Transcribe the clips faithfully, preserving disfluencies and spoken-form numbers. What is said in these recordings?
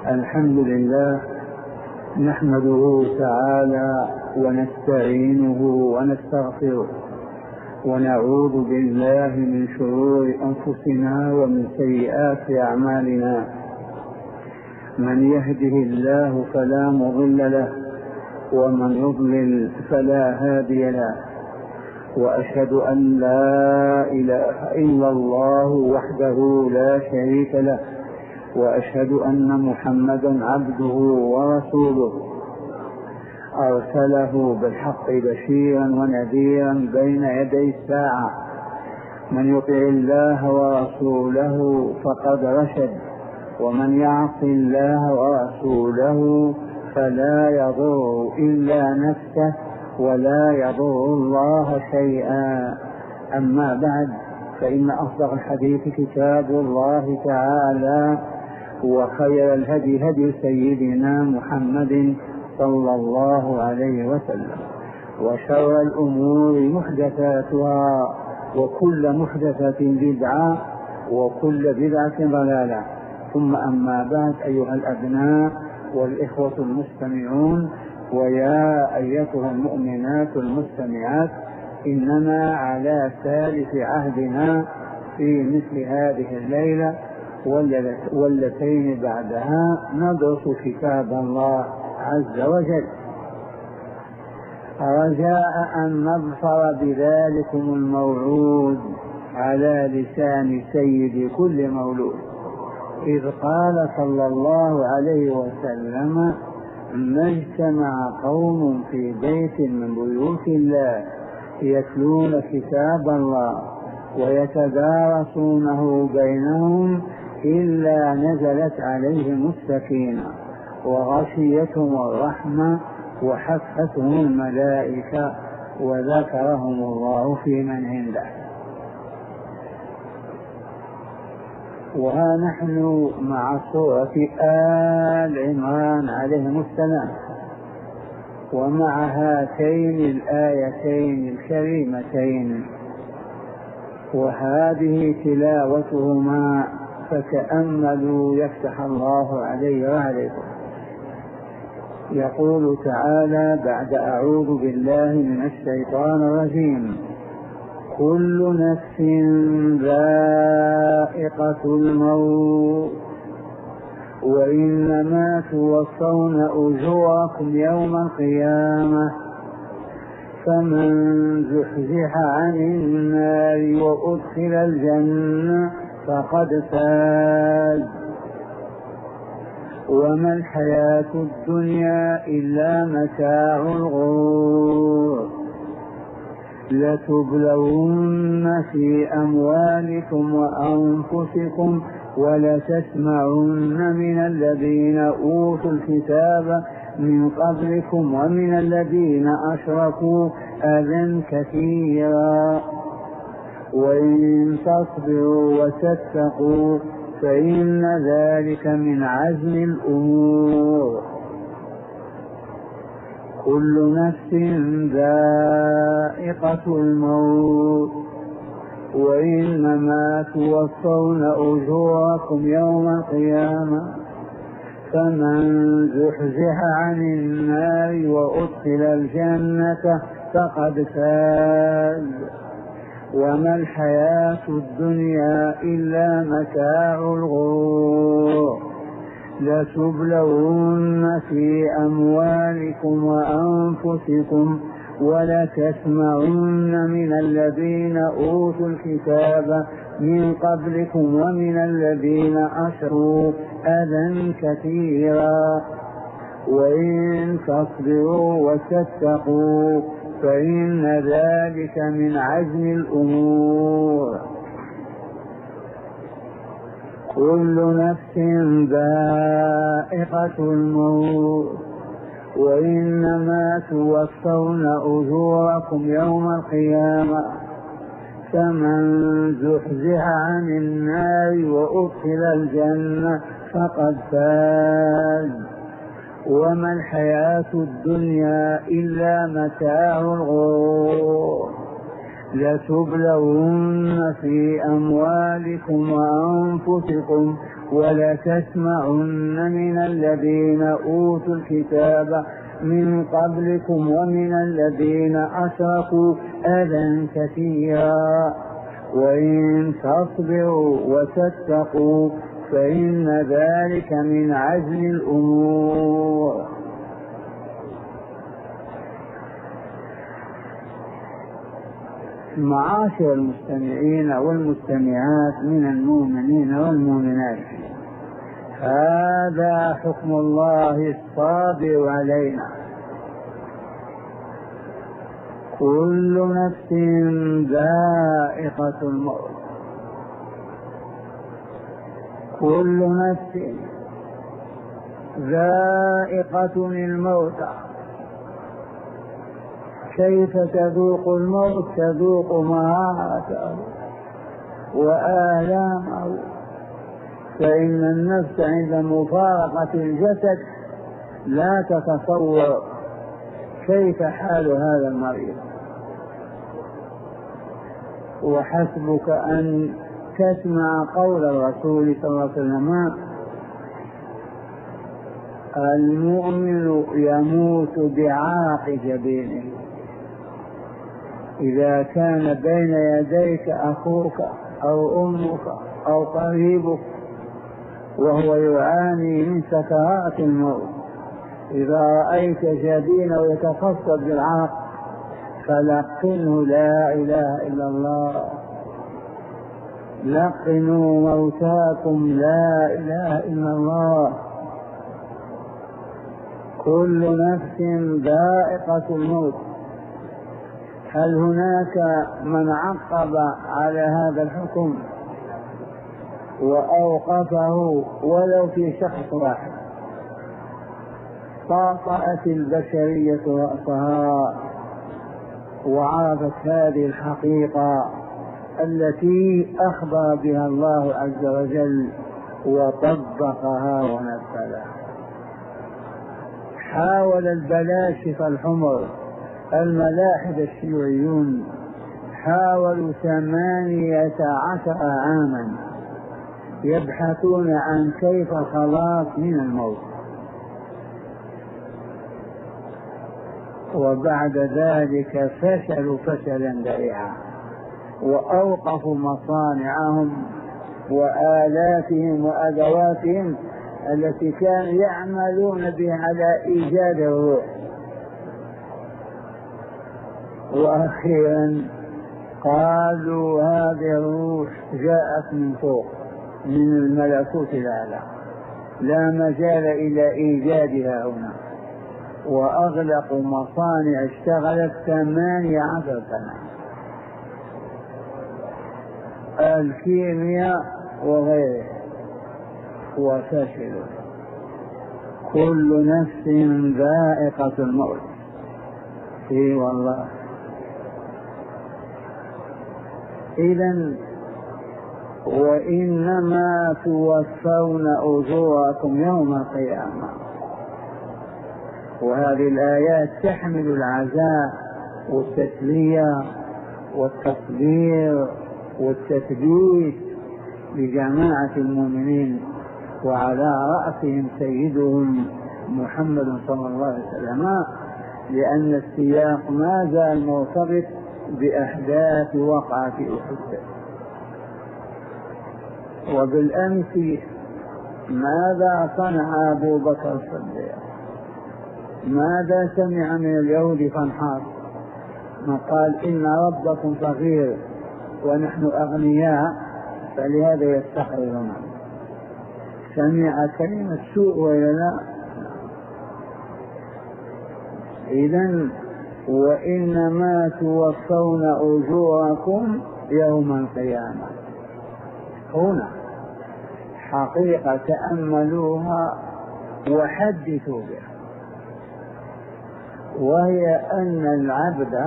الحمد لله نحمده تعالى ونستعينه ونستغفره ونعوذ بالله من شرور أنفسنا ومن سيئات أعمالنا. من يهده الله فلا مضل له ومن يضلل فلا هادي له، وأشهد أن لا إله إلا الله وحده لا شريك له، وأشهد أن محمدا عبده ورسوله أرسله بالحق بشيرا ونذيرا بين يدي الساعة. من يطع الله ورسوله فقد رشد، ومن يعص الله ورسوله فلا يضر إلا نفسه ولا يضر الله شيئا. أما بعد، فإن أصدق الحديث كتاب الله تعالى، وخير الهدي هدي سيدنا محمد صلى الله عليه وسلم، وشر الأمور محدثاتها، وكل محدثة بدعة، وكل بدعة ضلالة. ثم أما بعد، أيها الأبناء والإخوة المستمعون، ويا أيتها المؤمنات المستمعات، إننا على ثالث عهدنا في مثل هذه الليلة واللتين بعدها ندرس كتاب الله عز وجل، رجاء أن نظفر بذلكم الموعود على لسان سيد كل مولود، إذ قال صلى الله عليه وسلم: ما اجتمع قوم في بيت من بيوت الله يتلون كتاب الله ويتدارسونه بينهم إلا نزلت عليهم السكينة وغشيتهم الرحمة وحفتهم الملائكة وذكرهم الله في من عنده. وها نحن مع سورة آل عمران عليهم السلام، ومع هاتين الآيتين الكريمتين، وهذه تلاوتهما، فتأملوا يفتح الله علي وعليكم. يقول تعالى بعد أعوذ بالله من الشيطان الرجيم: كل نفس ذائقة الموت وإنما توفون أجوركم يوم القيامة فمن زحزح عن النار وأدخل الجنة فقد فاز وما الحياة الدنيا إلا متاع الغرور لتبلون في أموالكم وأنفسكم ولتسمعن من الذين أوتوا الكتاب من قبلكم ومن الذين أشركوا أذى كثيرا وإن تصبروا وتتقوا فإن ذلك من عزم الأمور. كل نفس ذائقة الموت وإنما توفون أجوركم يوم القيامة فمن زحزح عن النار وأدخل الجنة فقد فاز وما الحياة الدنيا إلا متاع الغرور لتبلون في أموالكم وأنفسكم ولتسمعن من الذين أوتوا الكتاب من قبلكم ومن الذين أشركوا أذى كثيرا وإن تصبروا وتتقوا فإن ذلك من عزم الأمور. كل نفس ذائقة الموت وإنما توفون أجوركم يوم القيامة فمن زحزح عن النار وأدخل الجنة فقد فاز وما الحياة الدنيا إلا متاع الغرور لتبلون في أموالكم وأنفسكم ولتسمعن من الذين أوتوا الكتاب من قبلكم ومن الذين أشركوا أذى كثيرا وإن تصبروا وتتقوا فإن ذلك من عزم الأمور. معاشر المستمعين والمستمعات من المؤمنين والمؤمنات، هذا حكم الله الصادر علينا. كل نفس ذائقة الموت، كل نفس ذائقة الموت. كيف تذوق الموت؟ تذوق مرارته وآلامه، فإن النفس عند مفارقة الجسد لا تتصور كيف حال هذا المريض. وحسبك أن تسمع قول الرسول صلى الله عليه وسلم: المؤمن يموت بعرق جبينه. إذا كان بين يديك أخوك أو أمك أو قريبك وهو يعاني من سكرات الموت، إذا رأيت جبينه يتفصل بالعرق فلقنه لا إله إلا الله، لقنوا موتاكم لا إله إلا الله. كل نفس ذائقة الموت. هل هناك من عقب على هذا الحكم وأوقفه ولو في شخص واحد؟ طاطأت البشرية رأسها وعرفت هذه الحقيقة التي أخبر بها الله عز وجل وطبقها ونفذها. حاول البلاشفة الحمر الملاحد الشيوعيون، حاولوا ثمانية عشر عاما يبحثون عن كيف الخلاص من الموت، وبعد ذلك فشلوا فشلا ذريعا وأوقفوا مصانعهم وآلاتهم وأدواتهم التي كانوا يعملون بها على إيجاد الروح. وأخيرا قالوا هذه الروح جاءت من فوق من الملكوت الأعلى، لا مجال إلى إيجادها هنا، وأغلقوا مصانع اشتغلت ثمانية عشر سنة، الكيمياء وغيره، وفشلوا. كل نفس ذائقة الموت. اي والله. إذن وإنما توفون أجوركم يوم القيامة. وهذه الآيات تحمل العزاء والتسلية والتصبير والتثبيت لجماعة المؤمنين، وعلى رأسهم سيدهم محمد صلى الله عليه وسلم، لأن السياق ما زال مرتبط بأحداث وقعة أحد. وبالأمس ماذا صنع أبو بكر الصديق؟ ماذا سمع من اليهود فانحاط؟ ما قال إن ربكم فقير ونحن أغنياء فلهذا يستحررنا. سمع كلمة سوء ولا لا؟ إذن وإنما توفون أجوركم يوم القيامة. هنا حقيقة تأملوها وحدثوا بها، وهي أن العبد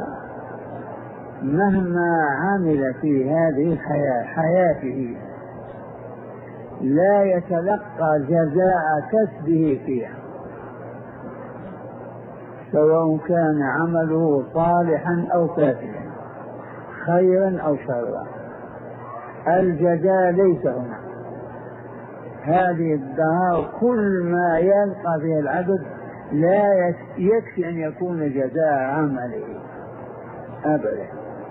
مهما عمل في هذه الحياة حياته لا يتلقى جزاء كسبه فيها، سواء كان عمله صالحا أو كافرا، خيرا أو شرا. الجزاء ليس هنا. هذه الدار كل ما يلقى فيه العبد لا يكفي أن يكون جزاء عمله أبدا.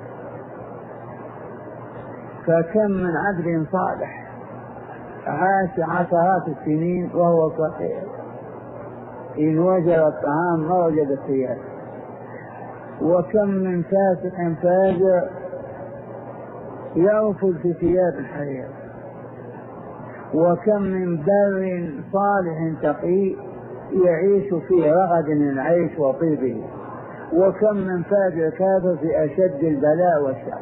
فكم من عبد صالح عاش عشرات السنين وهو فقير، إن وجد الطعام ما وجد الثياب. وكم من فاسق فاجر يرفض في ثياب الحرير. وكم من بر صالح تقي يعيش في رغد من العيش وطيبه. وكم من فاجر كافر في أشد البلاء والشر.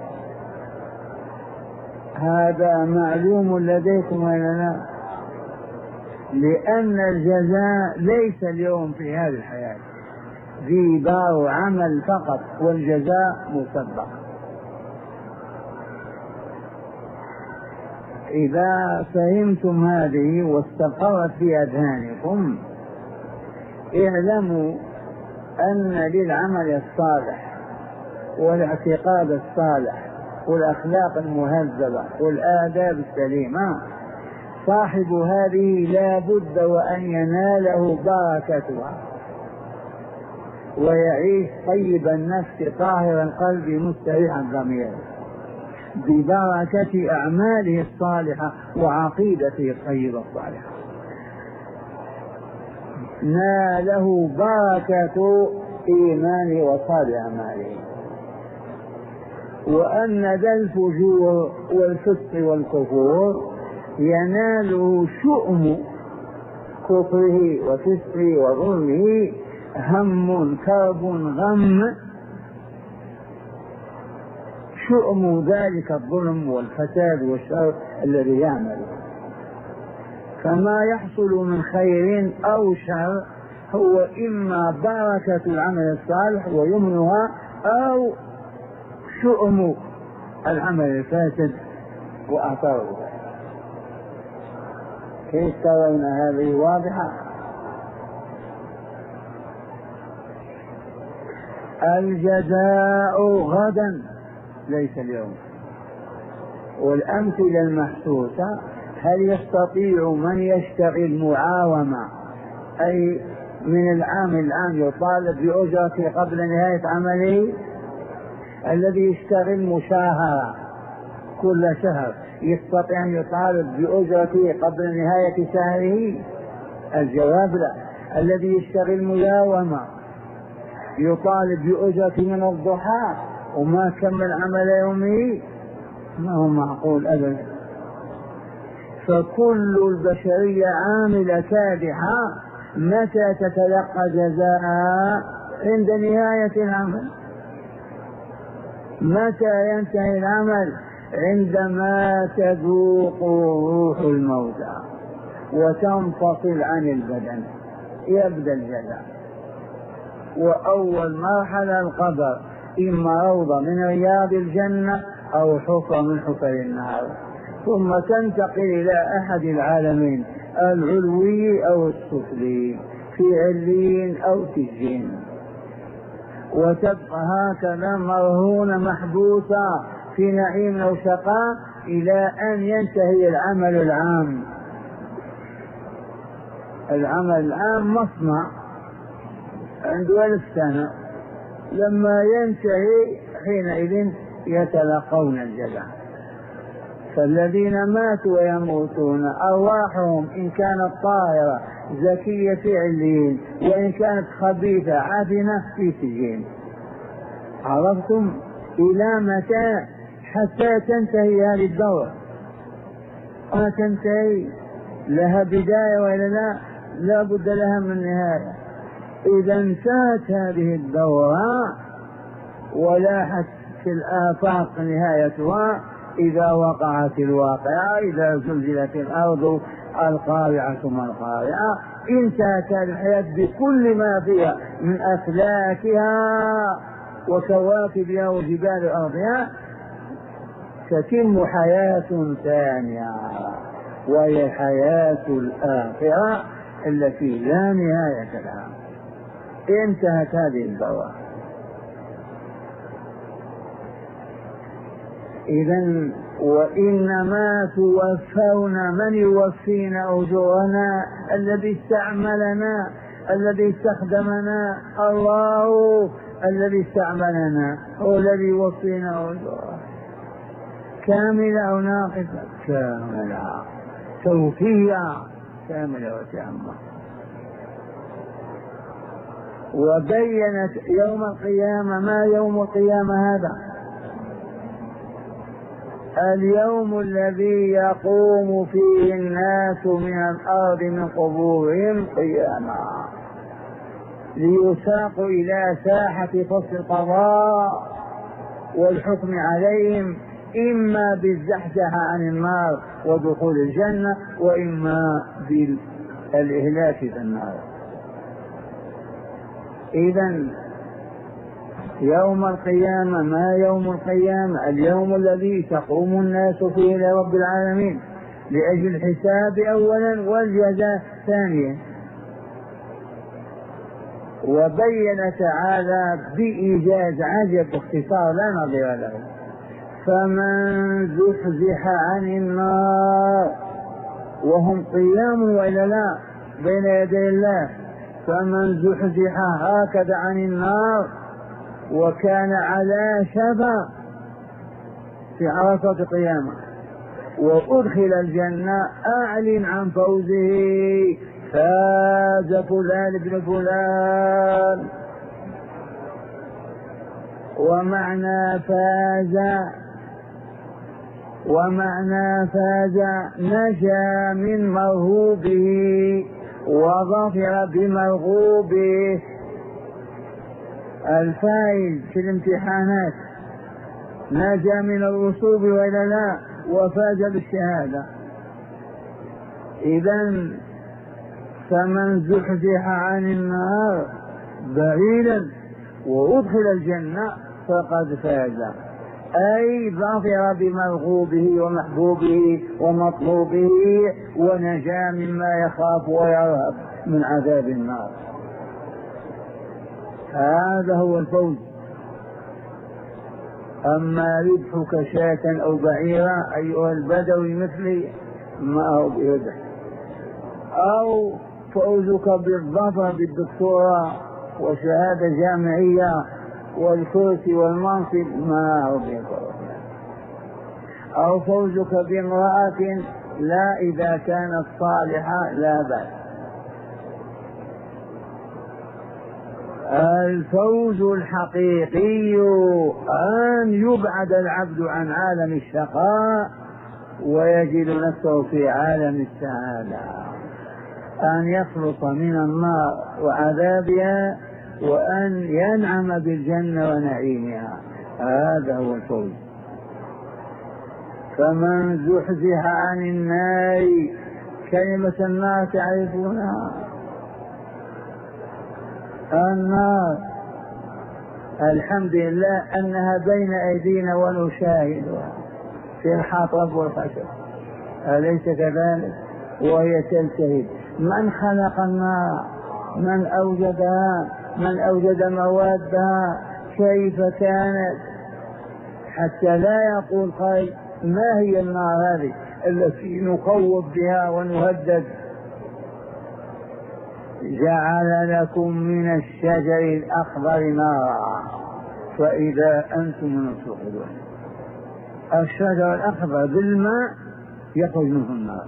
هذا معلوم لديكم ولا لا؟ لأن الجزاء ليس اليوم في هذه الحياة، ذي دار عمل فقط، والجزاء مسبق. إذا فهمتم هذه واستقرت في أذهانكم اعلموا أن للعمل الصالح والاعتقاد الصالح والأخلاق المهذبة والآداب السليمة صاحب هذه لا بد وأن يناله بركتها ويعيش طيب النفس طاهر القلب مستريح الضمير ببركة أعماله الصالحة وعقيدته الطيبة الصالحة. ناله بركة إيمانه وصالح أعماله. وأن ذا الفجور والفسق والكفور يناله شؤم كفره وفسقه وظلمه هم كرب غم شؤم ذلك الظلم والفساد والشر الذي يعمل. فما يحصل من خير أو شر هو إما بركة العمل الصالح ويمنها أو شؤم العمل الفاسد وآثاره. كيف ترون هذه واضحة؟ الجزاء غدا ليس اليوم. والأمثلة المحسوسة: هل يستطيع من يشتغل معاومة أي من العام العام يطالب بأجرته قبل نهاية عمله؟ الذي يشتغل مشاهرة كل شهر يستطيع أن يطالب بأجرته قبل نهاية شهره؟ الجواب لا. الذي يشتغل مداومة يطالب بأجرته من الضحى وما كمل عمل يومه؟ ما هو معقول أبدا. فكل البشرية عاملة كادحة، متى تتلقى جزاء؟ عند نهاية العمل. متى ينتهي العمل؟ عندما تذوق روح الموتى وتنفصل عن البدن يبدأ الجزاء. وأول مرحلة القبر، إما روضة من رياض الجنة أو حفرة من حفر النار، ثم تنتقل إلى أحد العالمين العلوي أو السفلي، في علين أو سجين، وتبقى هكذا مرهونة محبوسة في نعيم أو شقاء إلى أن ينتهي العمل العام. العمل العام مصنع عنده ألف سنة، لما ينتهي حينئذ يتلقون الجزاء. فالذين ماتوا ويموتون أرواحهم إن كانت طاهرة زكية في عليين، وإن كانت خبيثة عفنة في سجين. عرفتم إلى متى؟ حتى تنتهي هذه الدورة. ما تنتهي لها بداية وإلا لا؟ لا بد لها من نهاية. إذا انتهت هذه الدورة ولاحت في الآفاق نهايتها إذا وقعت الواقعة، إذا زلزلت الأرض القارعة ما القارعة، انتهت الحياة بكل ما فيها من أفلاكها وكواكبها وجبال أرضها. تتم حياة ثانية وهي حياة الآخرة التي لا نهاية لها. انتهت هذه الدورة. إذا وإنما توفون من يوفينا أجورنا؟ الذي استعملنا، الذي استخدمنا، الله الذي استعملنا هو الذي يوفينا أجورنا. كاملة أو ناقصة؟ كاملة، توفية كاملة وتامة. وبينت يوم القيامة. ما يوم القيامة هذا؟ اليوم الذي يقوم فيه الناس من الأرض من قبورهم قياما ليساقوا إلى ساحة فصل القضاء والحكم عليهم، إما بالزحزحة عن النار ودخول الجنة، وإما بالإهلاك في النار. إذن يوم القيامة. ما يوم القيامة؟ اليوم الذي تقوم الناس فيه لرب العالمين لأجل الحساب أولا والجزاء ثانيا. وبين تعالى بإيجاز عجب باختصار لا نظير له: فمن زحزح عن النار، وهم قيام وإلا لا بين يدي الله، فمن زحزح هكذا عن النار وكان على شفا في عرصة قيامة وأدخل الجنة، أعلن عن فوزه: فاز فلان ابن فلان. ومعنى فاز ومعنى فاز نجا من مرغوبه وظفر بمرغوبه. الفائز في الامتحانات نجا من الرسوب وإلا لا، وفاز بالشهادة. إذن فمن زحزح عن النار بعيدا وأدخل الجنة فقد فاز، أي ظفر بمرغوبه ومحبوبه ومطلوبه ونجا مما يخاف ويرهب من عذاب النار. هذا هو الفوز. أما ربحك شاة أو بعيرا أيها البدوي مثلي ما هو بربح، أو فوزك بالظفر بالدكتوراه وشهادة جامعية والكرسي والمنصب ما هو بربح، أو فوزك بامرأة لا إذا كانت صالحة لا بأس. الفوز الحقيقي أن يبعد العبد عن عالم الشقاء ويجد نفسه في عالم السعادة، أن يخلص من النار وعذابها وأن ينعم بالجنة ونعيمها. هذا هو الفوز. فمن زحزح عن النار، كلمة النار تعرفونها؟ النار الحمد لله أنها بين أيدينا ونشاهدها في الحطب والخشب، أليس كذلك؟ وهي تلتهب. من خلق النار؟ من أوجدها؟ من أوجد موادها؟ كيف كانت؟ حتى لا يقول قائل: ما هي النار هذه التي نقوض بها ونهدد؟ جعل لكم من الشجر الأخضر نارا فإذا أنتم منه توقدون. الشجر الأخضر بالماء يخرج منه النار.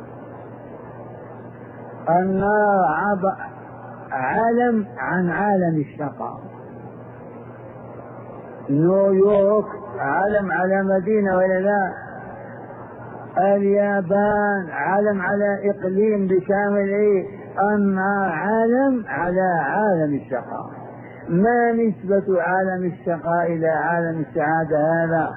النار علم عن عالم الشقاء. نيويورك علم على مدينة ولا لا؟ اليابان علم على إقليم بكامله. النار علم على عالم الشقاء. ما نسبة عالم الشقاء إلى عالم السعادة؟ هذا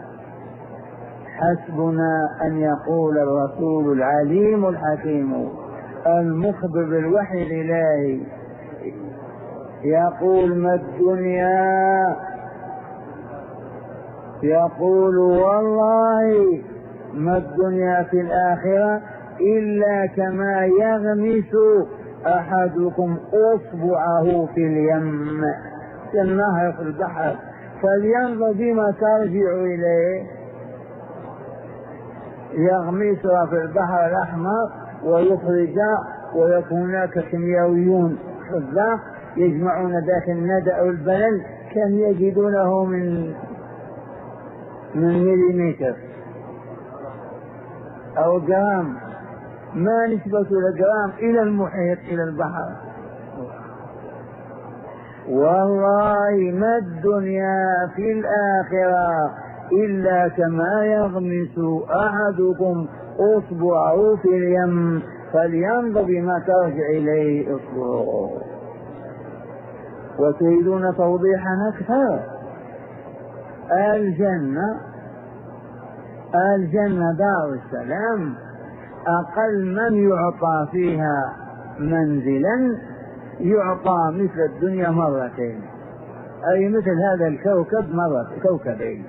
حسبنا أن يقول الرسول العليم الحكيم المخبر بالوحي الإلهي، يقول: ما الدنيا، يقول والله ما الدنيا في الآخرة إلا كما يغمس أحدكم أصبعه في اليم، في النهر في البحر، فلينظر بما ترجع إليه. يغمسها في البحر الأحمر ويخرج، ويكون هناك كيميائيون حذاق يجمعون ذاك الندى أو البلل كان يجدونه من من مليمتر أو جرام، ما نسبة الجرام إلى المحيط إلى البحر. والله ما الدنيا في الآخرة إلا كما يغمس أحدكم أصبعه في اليم فلينظر بما ترجع إليه أصبعه. وتريدون توضيحا أكثر؟ الجنة الجنة دار السلام، أقل من يعطى فيها منزلا يعطى مثل الدنيا مرتين، أي مثل هذا الكوكب مرة كوكبين.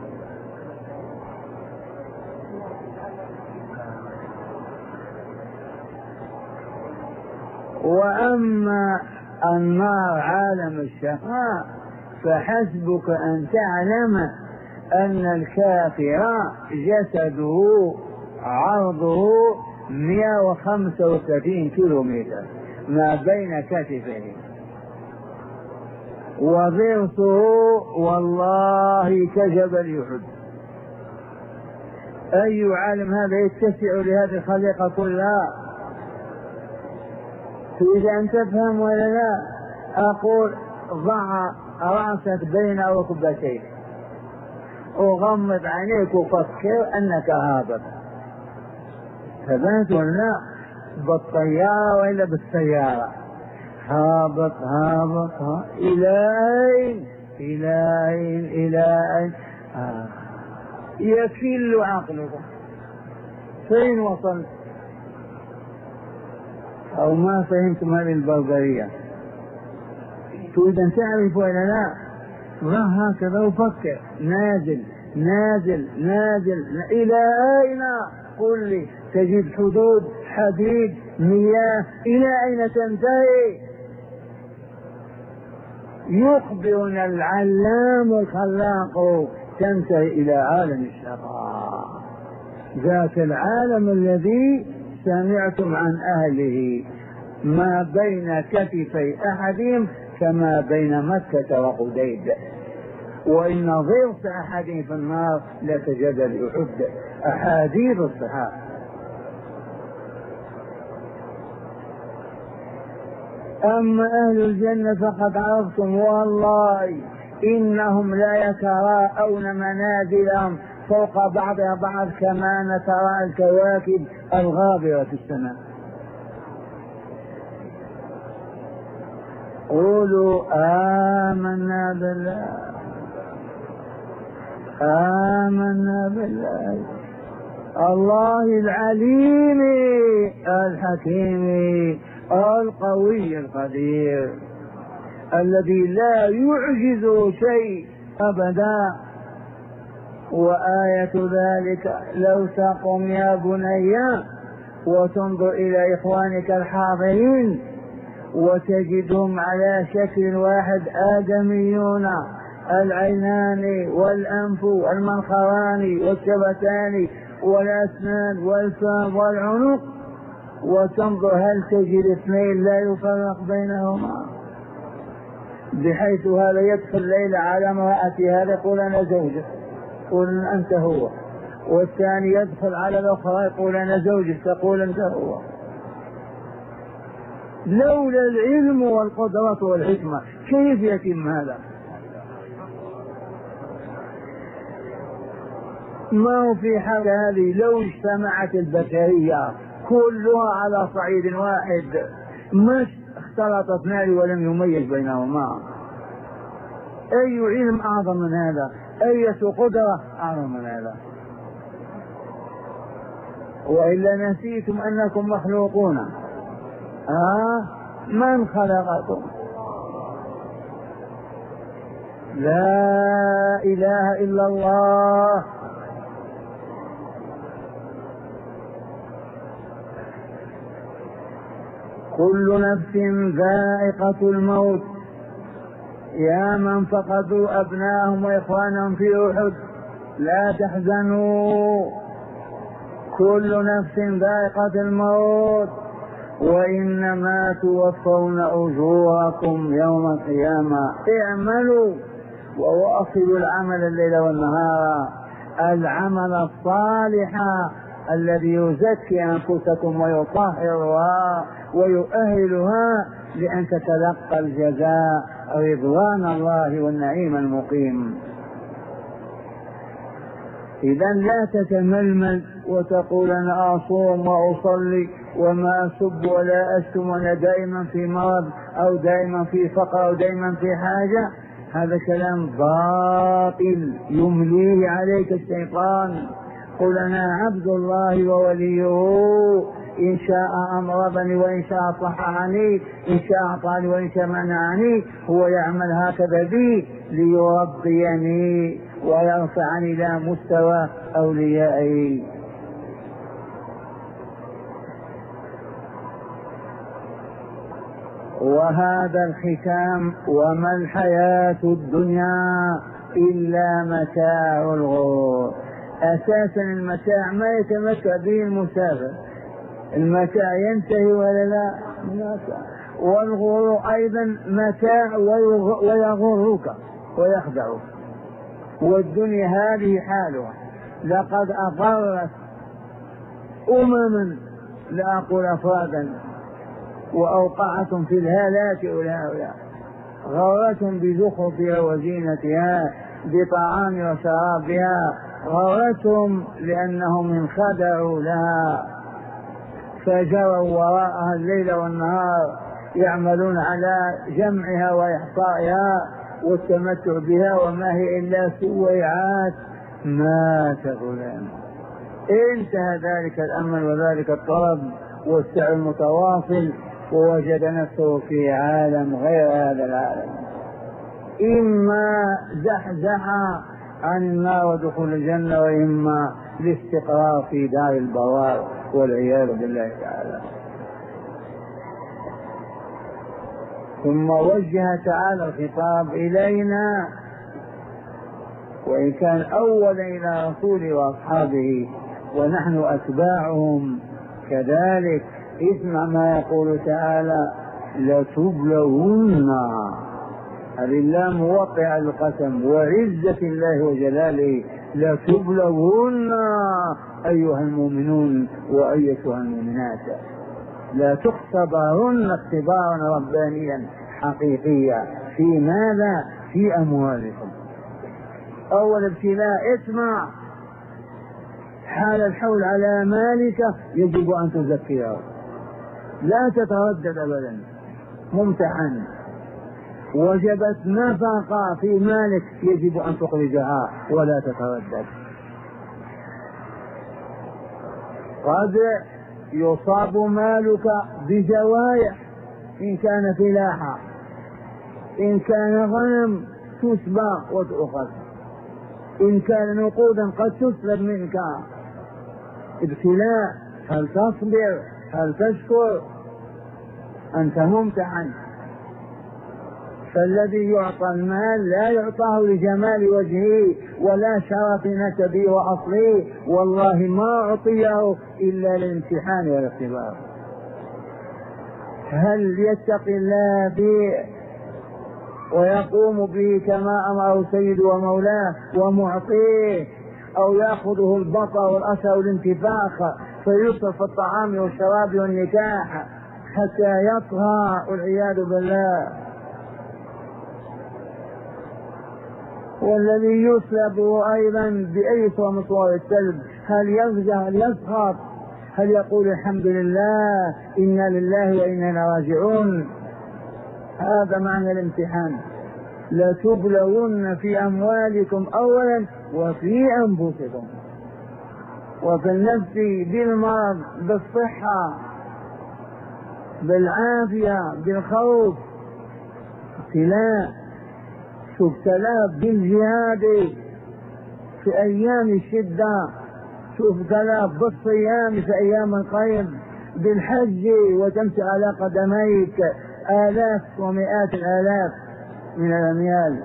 وأما النار عالم الشقاء فحسبك أن تعلم أن الكافر جسده عرضه مئة وخمسة وثلاثين كيلومتر ما بين كتفيه، وضرسه والله كجبل أحد. أي عالم هذا يتسع لهذه الخليقة كلها؟ تريد أن تفهم ولا لا؟ أقول ضع رأسك بين ركبتيك وغمض عينيك وفكر أنك هابط، ثبات ولا بالطيارة وإلا بالسيارة؟ هابط هابط ها. إلى أين إلى أين إلى أين؟ آه. يكل عقلك. فين وصلت؟ أو ما فهمتم هذه البلغارية؟ تريد أن تعرف ولا لا؟ لا هكذا وفكر، نازل نازل نازل إلى أين؟ قل لي. تجد حدود حديد مياه، إلى أين تنتهي؟ يخبرنا العلام الخلاق تنتهي إلى عالم الشقاء، ذاك العالم الذي سمعتم عن أهله ما بين كتفي أحدهم كما بين مكة وحديد، وإن ضرس أحدهم في النار لكجبل أحد. أحاديث الصحابة. أما أهل الجنة فقد عرفتم والله إنهم لا يتراءون منازلهم فوق بعضها بعض كما نتراءى الكواكب الغابرة في السماء. قولوا آمنا بالله آمنا بالله الله العليم الحكيم القوي القدير الذي لا يعجز شيء أبدا. وآية ذلك لو تقم يا بني وتنظر إلى إخوانك الحاضرين وتجدهم على شكل واحد آدميون، العينان والأنف والمنخران والشفتان والأسنان والفم والعنق، وتنظر هل تجد اثنين لا يفرق بينهما، بحيث هذا يدخل ليلة على امرأة هذا يقول أنا زوجك يقول أنت هو، والثاني يدخل على الأخرى يقول أنا زوجك تقول أنت هو. لولا العلم والقدرة والحكمة كيف يتم هذا؟ ما هو في حال هذه لو اجتمعت البشرية كلها على صعيد واحد مش اختلط اثنان ولم يميز بينهما. أي علم أعظم من هذا؟ أية قدرة أعظم من هذا؟ وإلا نسيتم أنكم مخلوقون. آه من خلقكم؟ لا إله إلا الله. كل نفس ذائقة الموت. يا من فقدوا أبناءهم وإخوانهم في أحد لا تحزنوا كل نفس ذائقة الموت وإنما توفون أجوركم يوم القيامة اعملوا، وواصلوا العمل الليل والنهار، العمل الصالح الذي يزكي أنفسكم ويطهرها ويؤهلها لأن تتلقى الجزاء رضوان الله والنعيم المقيم. إذا لا تتململ وتقول أنا أصوم وأصلي وما أسب ولا أشتم وأنا دائما في مرض أو دائما في فقر أو دائما في حاجة، هذا كلام باطل يمليه عليك الشيطان. قل أنا عبد الله ووليه، إن شاء أمرضني وإن شاء صححني، إن شاء أعطاني وإن شاء منعني، هو يعمل هكذا بي ليربيني ويرفعني إلى مستوى أوليائي. وهذا الختام: وما الحياة الدنيا إلا متاع الغرور. أساسا المتاع ما يتمتع به المسافر، المتاع ينتهي ولا لا؟ والغرور أيضا متاع ويغرك ويخدعك، والدنيا هذه حالها. لقد أضرت أمما لا أقول أفرادا وأوقعتهم في الهالات أولئك، غرتهم بزخرفها وزينتها بطعام وشرابها، غرتهم لأنهم انخدعوا لها فجروا وراءها الليل والنهار يعملون على جمعها وإحصائها والتمتع بها، وما هي إلا سويعات. مات فلان، انتهى ذلك الأمل وذلك الطلب والسعي المتواصل، ووجد نفسه في عالم غير هذا العالم، إما زحزح عن النار ودخول الجنة، وإما الاستقرار في دار البوار والعياذ بالله تعالى. ثم وجه تعالى الخطاب إلينا، وإن كان أولا إلى رسوله وأصحابه ونحن أتباعهم كذلك. اسمع ما يقول تعالى: لتبلون. هذه اللام موقعة القسم وعزة الله وجلاله، لتبلون أيها المؤمنون وأيتها المؤمنات، لا تختبرن اختبارا ربانيا حقيقيا. في ماذا؟ في أموالكم. أول ابتلاء اسمع: حال الحول على مالك يجب أن تزكيه، لا تتردد أبدا، ممتحن. وجبت نفقة في مالك يجب أن تخرجها ولا تتردد. قد يصاب مالك بجوائح، إن كان فلاحا، إن كان غنم تسبى وتؤخذ، إن كان نقودا قد تسلب منك. ابتلاء، هل تصبر؟ هل تشكر؟ أنت ممتحن. فالذي يعطى المال لا يعطاه لجمال وجهه ولا شرف نسبه وأصله، والله ما أعطيه إلا للامتحان والاختبار. هل يتقي الله به ويقوم به كما أمره سيد ومولاه ومعطيه، أو يأخذه البطر والأسى والانتفاخ فيصرف الطعام والشراب والنكاح حتى يطغى والعياذ بالله؟ والذي يسلب أيضا بأي صورة من صور السلب، هل يفزع؟ هل يسخط؟ هل يقول الحمد لله إنا لله وإنا راجعون؟ هذا معنى الامتحان. لتبلون في أموالكم أولا وفي أنفسكم، وفي النفس بالمرض، بالصحة، بالعافية، بالخوف. ابتلاء، تبتلى بالجهاد في أيام الشدة، تبتلى بالصيام في أيام القيد، بالحج وتمشي على قدميك آلاف ومئات الآلاف من الأميال.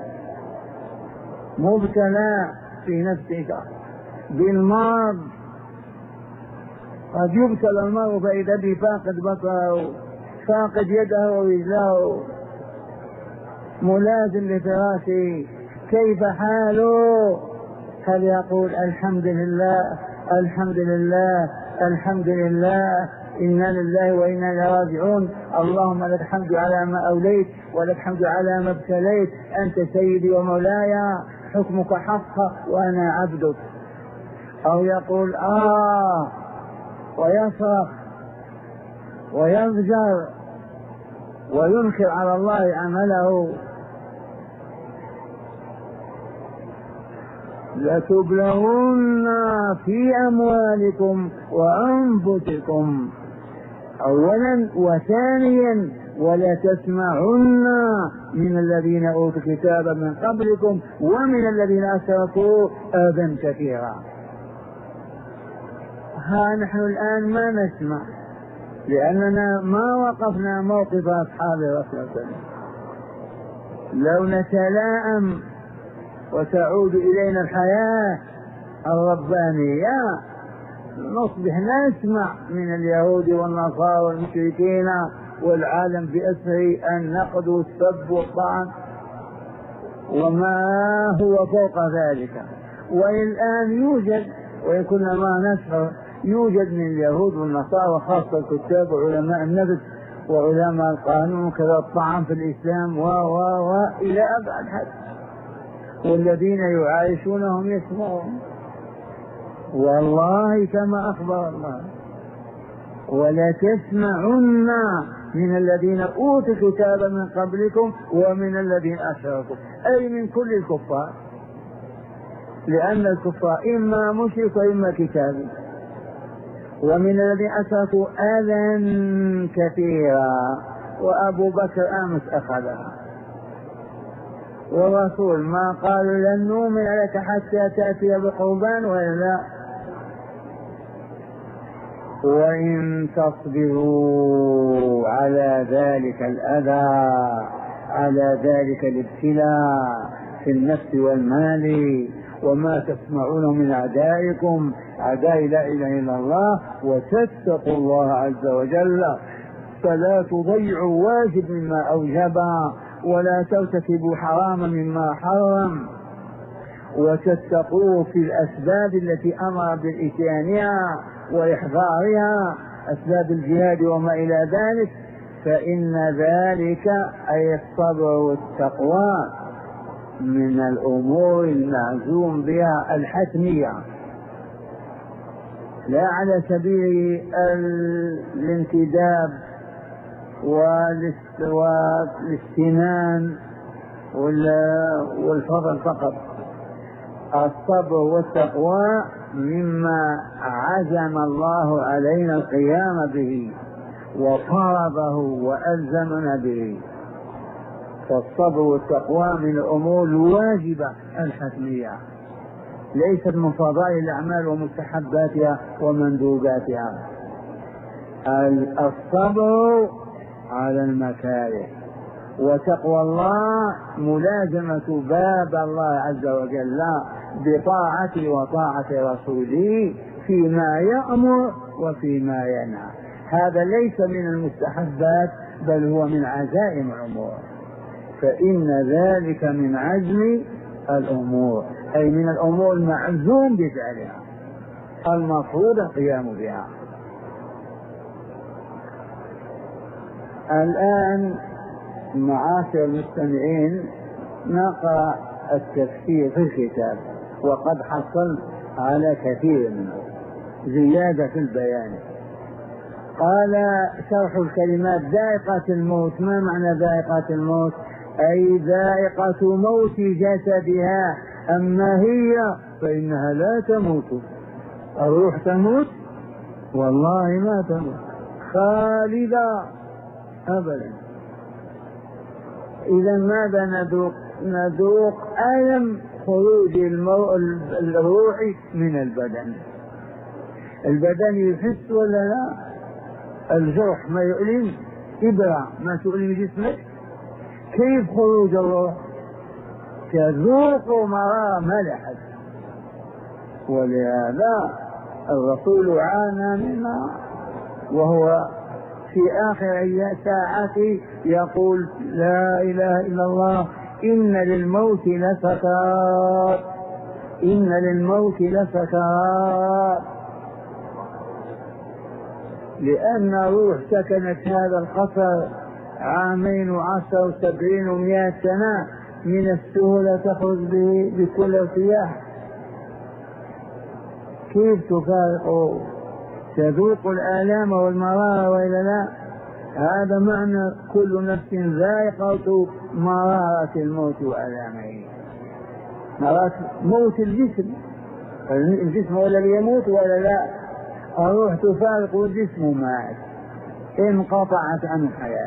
مبتلى في نفسك بالمرض، قد يبتلى المرء فإذا به فاقد بصره فاقد يده ورجله ملازم لفراشه، كيف حاله؟ هل يقول الحمد لله الحمد لله الحمد لله إنا لله وإنا إليه راجعون، اللهم لك الحمد على ما أوليت ولك الحمد على ما ابتليت، أنت سيدي ومولاي حكمك حق وأنا عبدك؟ أو يقول آه ويصرخ ويضجر وينكر على الله عمله؟ لتبلغن في أموالكم وأنفسكم أولا، وثانيا ولتسمعن من الذين أوتوا الكتاب من قبلكم ومن الذين أشركوا أذى كثيرا. ها نحن الآن ما نسمع لأننا ما وقفنا موقف أصحاب رسول الله. لو نتلائم وتعود إلينا الحياة الربانية نصبح نسمع من اليهود والنصارى والمشركين والعالم بأسره النقد والسب والطعن وما هو فوق ذلك. والآن يوجد، وإن كنا ما نشعر، يوجد من اليهود والنصارى وخاصة الكتاب وعلماء النفس وعلماء القانون وكذا الطعن في الإسلام و و و إلى أبعد حد، والذين يعايشونهم يسمعون. والله كما أخبر الله ولا تسمعن من الذين أوتوا الكتاب من قبلكم ومن الذين أشركوا، أي من كل الكفار، لأن الكفار إما مشرك وإما كتابي، ومن الذين أشركوا أذى كثيرا، وأبو بكر أمس أخذها، والرسول ما قالوا لن نؤمن لك حتى تأتي بقربان ولا لا؟ وإن تصبروا على ذلك الأذى، على ذلك الابتلاء في النفس والمال وما تسمعونه من أعدائكم أعداء لا إله إلا الله، وتتقوا الله عز وجل فلا تضيعوا واجب مما أوجب ولا ترتكبوا حراما مما حرم، وتتقوا في الأسباب التي أمر بإتيانها وإحضارها، أسباب الجهاد وما إلى ذلك، فإن ذلك أي الصبر والتقوى من الأمور المعزوم بها الحتمية، لا على سبيل الانتداب والاستنان والفضل فقط. الصبر والتقوى مما عزم الله علينا القيام به وفرضه وألزمنا به، فالصبر والتقوى من الأمور الواجبة الحتمية، ليست من فضائل الأعمال ومستحباتها ومندوباتها. الصبر على المكاره، وتقوى الله ملازمة باب الله عز وجل بطاعته وطاعة رسوله فيما يأمر وفيما ينهى. هذا ليس من المستحبات بل هو من عزائم الأمور، فإن ذلك من عزم الأمور، أي من الأمور المعزوم بفعلها المفروض القيام بها. الآن معاشر المستمعين نقرأ التفسير في الكتاب، وقد حصلت على كثير منه زيادة في البيان. قال شرح الكلمات: ذائقة الموت. ما معنى ذائقة الموت؟ أي ذائقة موت جسدها، أما هي فإنها لا تموت. الروح تموت؟ والله ما تموت، خالدة أبدا. إذا ماذا نذوق؟ نذوق ألم خروج الروح من البدن. البدن يحس ولا لا؟ الجرح ما يؤلم؟ إبرة ما تؤلم جسمك؟ كيف خروج الروح؟ تذوق مرارة ملحت. ولهذا الرسول عانى منها، وهو في آخر ساعته يقول لا إله إلا الله إن للموت لسكرات، إن للموت لسكرات، لأن روح سكنت هذا القصر عامين وعشر وسبعين ومئة سنة من السهولة تخرج به بكل ارتياح. كيف تفارق؟ تذوق الآلام والمرارة وإلا لا؟ هذا معنى كل نفس ذائقة مرارة الموت وآلامه. مرارة موت الجسم، الجسم هو الذي يموت ولا لا؟ الروح تفارق الجسم مات، انقطعت عنه الحياة.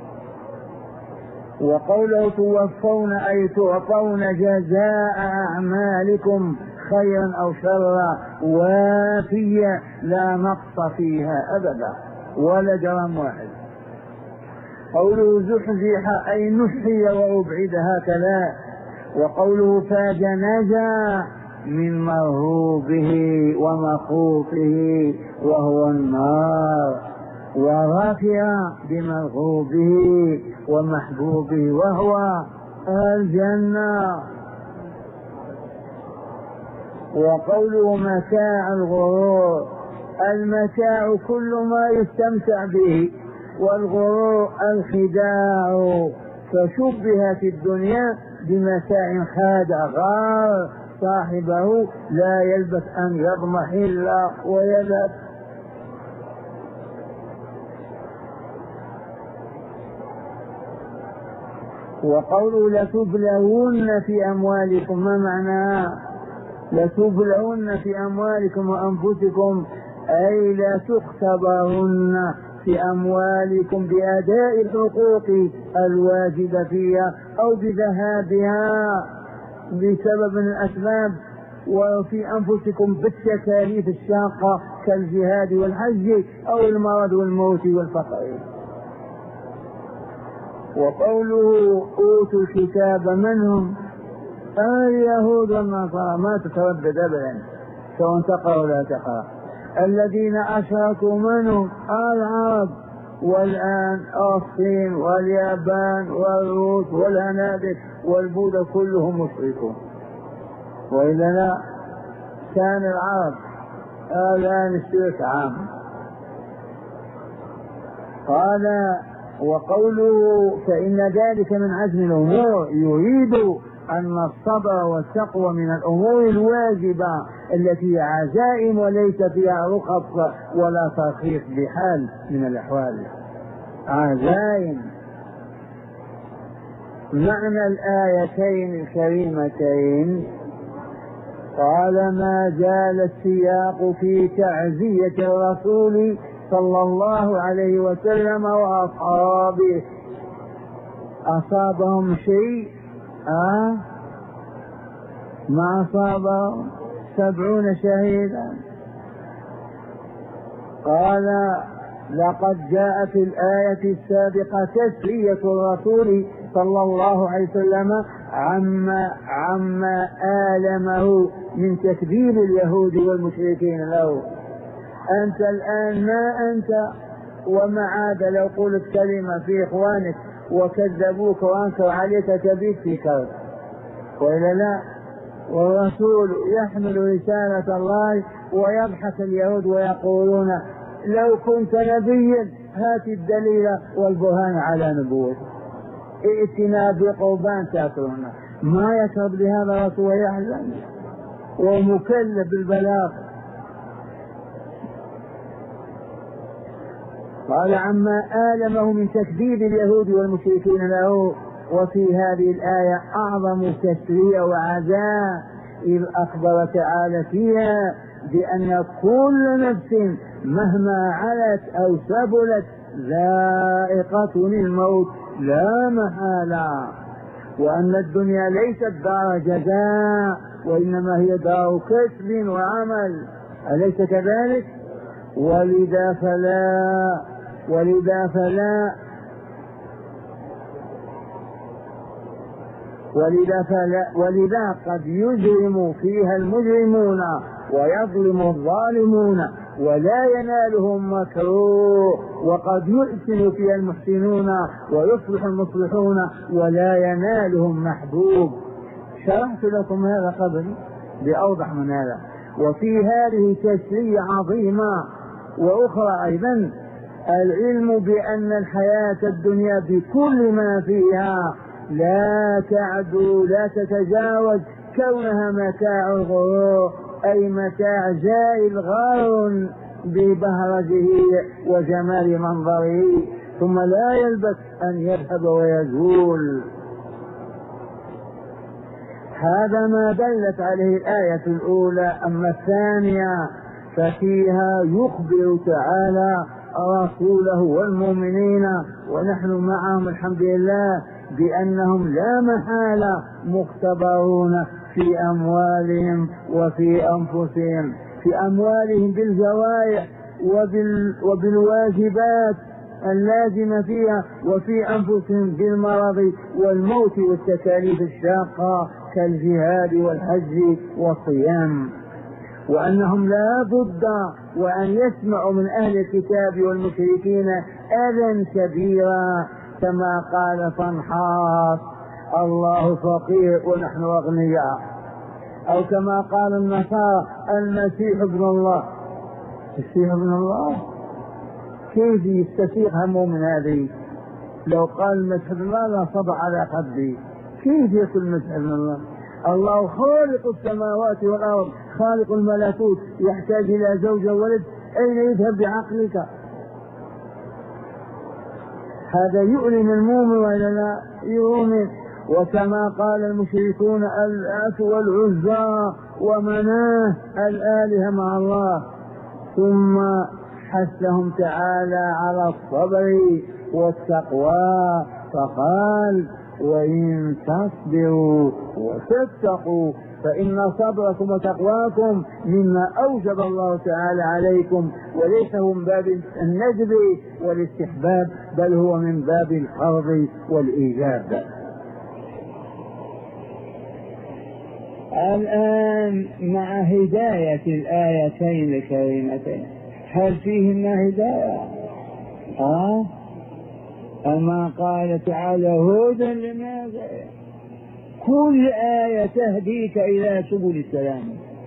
وقوله توفون أي تعطون جزاء أعمالكم خيرا أو شرا وافية لا نقص فيها أبدا ولا جرام واحد. قوله زحزح أي نحي وأبعد هكذا. وقوله فاز نجا من مرهوبه ومخوفه وهو النار، ورفع بمرغوبه ومحبوبه وهو الجنة. وقوله متاع الغرور، المتاع كل ما يستمتع به، والغرور الخداع، فشبه في الدنيا بمتاع خادع غار صاحبه لا يلبث أن يضمحل ويذهب. وقوله لتبلون في أموالكم، ما معناها؟ لتبلون في أموالكم وأنفسكم أي لا تختبرن في أموالكم بأداء الحقوق الواجبة فيها أو بذهابها بسبب من الأسباب، وفي أنفسكم بالتكاليف الشاقة كالجهاد والحج أو المرض والموت والفقر. وقوله أوتوا الكتاب منهم اليهود والنصارى، ما تتردد أبدا سواء تقرأ ولا تقرأ. الذين أشركوا منهم العرب، والآن الصين واليابان والروس والهنادك والبوذا كلهم مشركون، وإلا لا؟ كان العرب الآن الشرك عام. قال وقوله فإن ذلك من عزم الأمور، يريد أن الصبر والتقوى من الأمور الواجبة التي عزائم وليس فيها رخص ولا ترخيص بحال من الأحوال، عزائم. معنى الآيتين الكريمتين قال ما زال السياق في تعزية الرسول صلى الله عليه وسلم وأصحابه. أصابهم شيء آه ما أصابهم سبعون شهيدا. قال لقد جاء في الآية السابقة تسلية الرسول صلى الله عليه وسلم عما, عما آلمه من تكذيب اليهود والمشركين له. أنت الآن ما أنت ومع هذا لو قلت كلمة في إخوانك وكذبوك وأنكروا عليك تبيت في كرب، وإلا لا؟ والرسول يحمل رسالة الله ويضحك اليهود ويقولون لو كنت نبيا هات الدليل والبرهان على نبوته، ائتنا بقربان تأكلنا. ما يشرب لهذا الرسول ويحزن ومكلف بالبلاغ. قال عما آلمه من تكذيب اليهود والمشركين له. وفي هذه الآية أعظم تسلية وعزاء، إذ أخبر تعالى فيها بأن كل نفس مهما علت أو سبلت ذائقة الموت لا محالة، وأن الدنيا ليست دار جزاء وإنما هي دار كسب وعمل، أليس كذلك؟ ولذا فلا ولذا فلا ولذا, فلا ولذا قد يجرم فيها المجرمون ويظلم الظالمون ولا ينالهم مكروه، وقد يحسن فيها المحسنون ويصلح المصلحون ولا ينالهم محبوب. شرحت لكم هذا قبل بأوضح من هذا. وفي هذه تشريع عظيمة وأخرى أيضا، العلم بأن الحياة الدنيا بكل ما فيها لا تعدو لا تتجاوز كونها متاع الغرور، أي متاع زائل غار ببهرجه وجمال منظره، ثم لا يلبث أن يذهب ويزول. هذا ما دلت عليه الآية الأولى. أما الثانية ففيها يخبر تعالى رسوله والمؤمنين ونحن معهم الحمد لله بأنهم لا محالة مختبرون في أموالهم وفي أنفسهم، في أموالهم بالجوارح وبال وبالواجبات اللازمة فيها، وفي أنفسهم بالمرض والموت والتكاليف الشاقة كالجهاد والحج والصيام. وأنهم لا بد وأن يسمعوا من أهل الكتاب والمشركين أذى كبيرا، كما قال فانحاط الله فقير ونحن أغنياء، أو كما قال النصارى المسيح ابن الله. المسيح ابن الله كيف يستسيغ همه من هذه؟ لو قال المسيح ابن الله لا صبع على قلبي. كيف يقول المسيح ابن الله؟ الله خالق السماوات والأرض، خالق الملكوت، يحتاج إلى زوجة وولد؟ أين يذهب بعقلك؟ هذا يؤلم المؤمن وإلا لا يؤمن. وكما قال المشركون اللات والعزى ومناه الآلهة مع الله، ثم حثهم تعالى على الصبر والتقوى فقال وإن تصبروا وتتقوا فإن صبركم وتقواكم مما أوجب الله تعالى عليكم، وليس هو من باب الندب والاستحباب بل هو من باب الفرض والإيجاب. الآن مع هداية الآيتين الكريمتين، هل فيهما هداية؟ آه أما قال تعالى هدى للناس، كل آية تهديك إلى سبل السلام.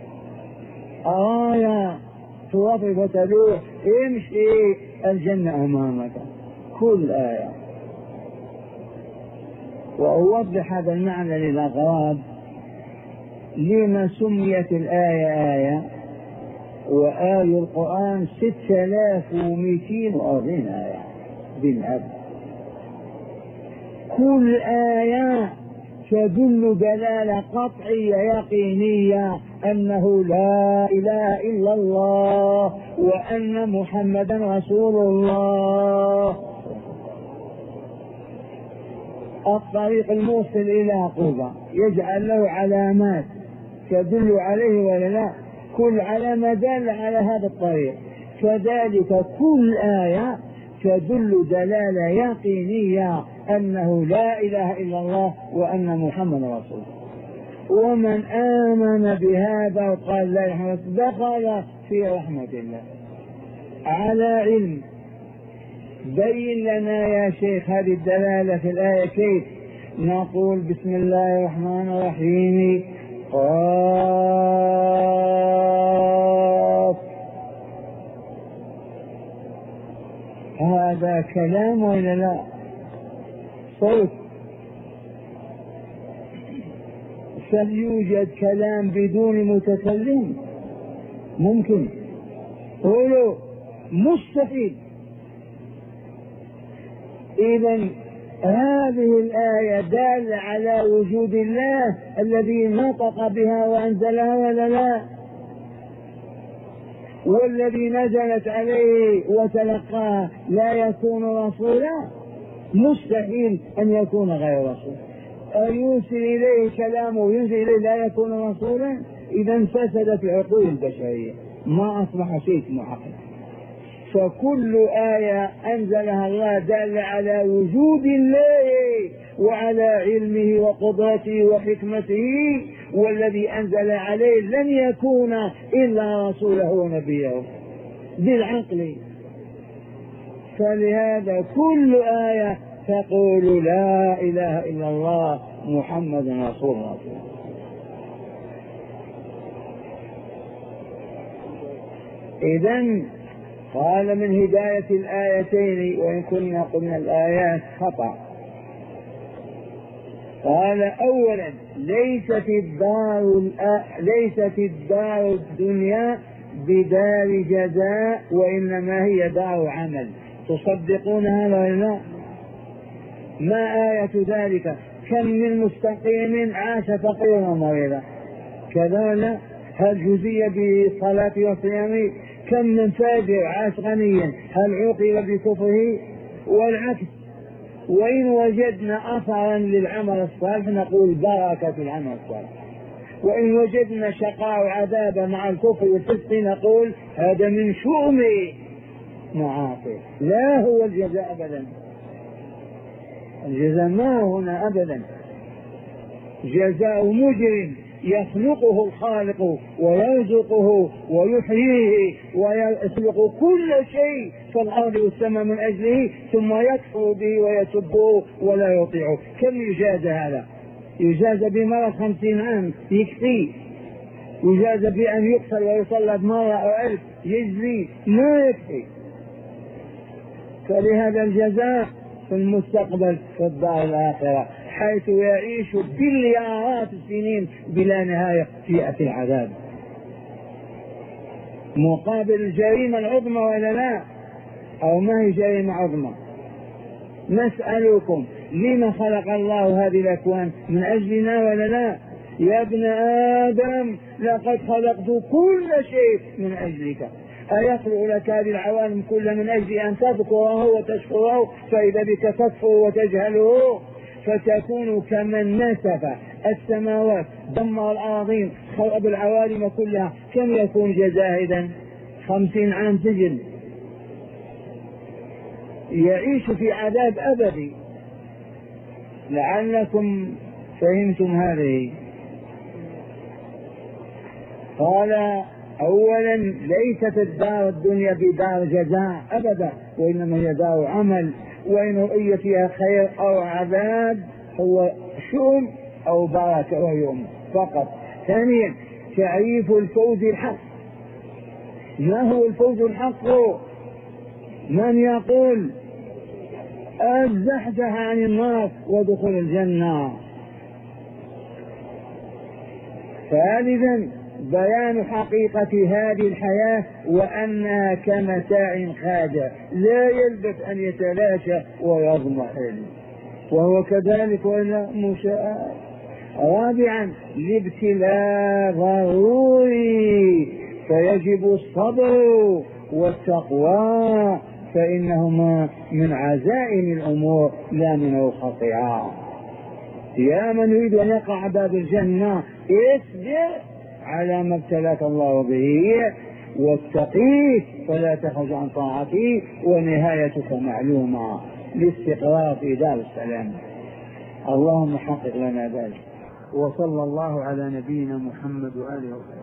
آية توافق وتلوح امشي الجنة أمامك، كل آية. وأوضح هذا المعنى للأغراب. لما سميت الآية آية؟ وآية القرآن ستة آلاف ومئتين وأربعين آية بالعدد، كل آية تدل دلالة قطعية يقينية أنه لا إله إلا الله وأن محمدا رسول الله. الطريق الموصل إلى قربة يجعل له علامات تدل عليه ولا لا؟ كل علامة دالة على هذا الطريق. كذلك كل آية تدل دلالة يقينية أنه لا إله إلا الله وأن محمد رسول الله. ومن آمن بهذا وقال لا إله إلا الله دخل في رحمة الله. على علم بين لنا يا شيخ هذه الدلالة في الآية كيف؟ نقول بسم الله الرحمن الرحيم قاف. هذا كلام ولا لا؟ صوت. فليوجد كلام بدون متكلم؟ ممكن؟ قولوا مستحيل. إذن هذه الآية دالة على وجود الله الذي نطق بها وأنزلها ولا لا؟ والذي نزلت عليه وتلقاها لا يكون رسولا؟ مستحيل أن يكون غير رسول. يرسل إليه كلامه وينزل إليه لا يكون رسولا؟ إذا فسدت العقول البشرية، ما أصبح شيء محقق. فكل آية أنزلها الله دل على وجود الله وعلى علمه وقدرته وحكمته، والذي أنزل عليه لن يكون إلا رسوله ونبيه بالعقل. فلهذا كل آية تقول لا إله إلا الله محمد رسول الله. إذن قال من هداية الآيتين، وإن كنا قلنا الآيات خطأ، قال أولا ليست الدار ليست الدار الدنيا بدار جزاء، وإنما هي دار عمل. تصدقون هذا ولا لا؟ ما آية ذلك؟ كم من مستقيم عاش فقيرا مريضا كذا، هل جزي بالصلاة والصيام؟ كم من فاجر عاش غنيا، هل عوقب بكفره؟ والعكس. وإن وجدنا أثرا للعمل الصالح نقول بركة العمل الصالح، وإن وجدنا شقاء وعذاب مع الكفر والفسق نقول هذا من شؤم معاصي، لا هو الجزاء أبدا. الجزاء ما هنا أبدا. جزاء مجرم يخلقه الخالق ويرزقه ويحييه ويخلق كل شيء في الأرض والسماء من أجله، ثم يكفر به ويسبه ولا يطيعه. كم يجازى هذا؟ يجازى بمرض خمسين عام يكفي، يجازى بأن يقتل ويصلب مرة أو ألف يجزي ما يكفي. فلهذا الجزاء في المستقبل في الدار الآخرة، حيث يعيش بليارات السنين بلا نهاية في العذاب، مقابل الجريمة العظمى ولا لا؟ أو ما هي جريمة عظمى؟ نسألكم لما خلق الله هذه الأكوان؟ من أجلنا ولا لا؟ يا ابن آدم لقد خلقت كل شيء من أجلك. أيخلق لك هذه العوالم كلها من أجل أن تذكره وتشكره، فإذا بك تكفر وتجهله فتكون كمن نسف السماوات دمر الأراضين خرب العوالم كلها. كم يكون جزاء إذن؟ خمسين عام سجن، يعيش في عذاب أبدي. لعلكم فهمتم هذه. قال أولا ليست الدار الدنيا بدار جزاء أبدا، وإنما هي دار عمل، وإن رؤي فيها خير أو عذاب هو شؤم أو بركة ويوم فقط. ثانيا تعريف الفوز الحق. ما هو الفوز الحق؟ من يقول الزحزح عن النار ودخول الجنة. ثالثا بيان حقيقة هذه الحياة وأنها كمتاع خادع لا يلبث أن يتلاشى ويضمحل، وهو كذلك ولا مشاء. رابعا الابتلاء ضروري، فيجب الصبر والتقوى، فإنهما من عزائم الأمور لا من رخصها. يا من يريد أن يقع باب الجنة اصبر على ما ابتلاك الله به واتقيه فلا تخرج عن طاعته، ونهايتك معلومة الاستقرار في دار السلام. اللهم حقق لنا ذلك. وصلى الله على نبينا محمد وآله وسلم.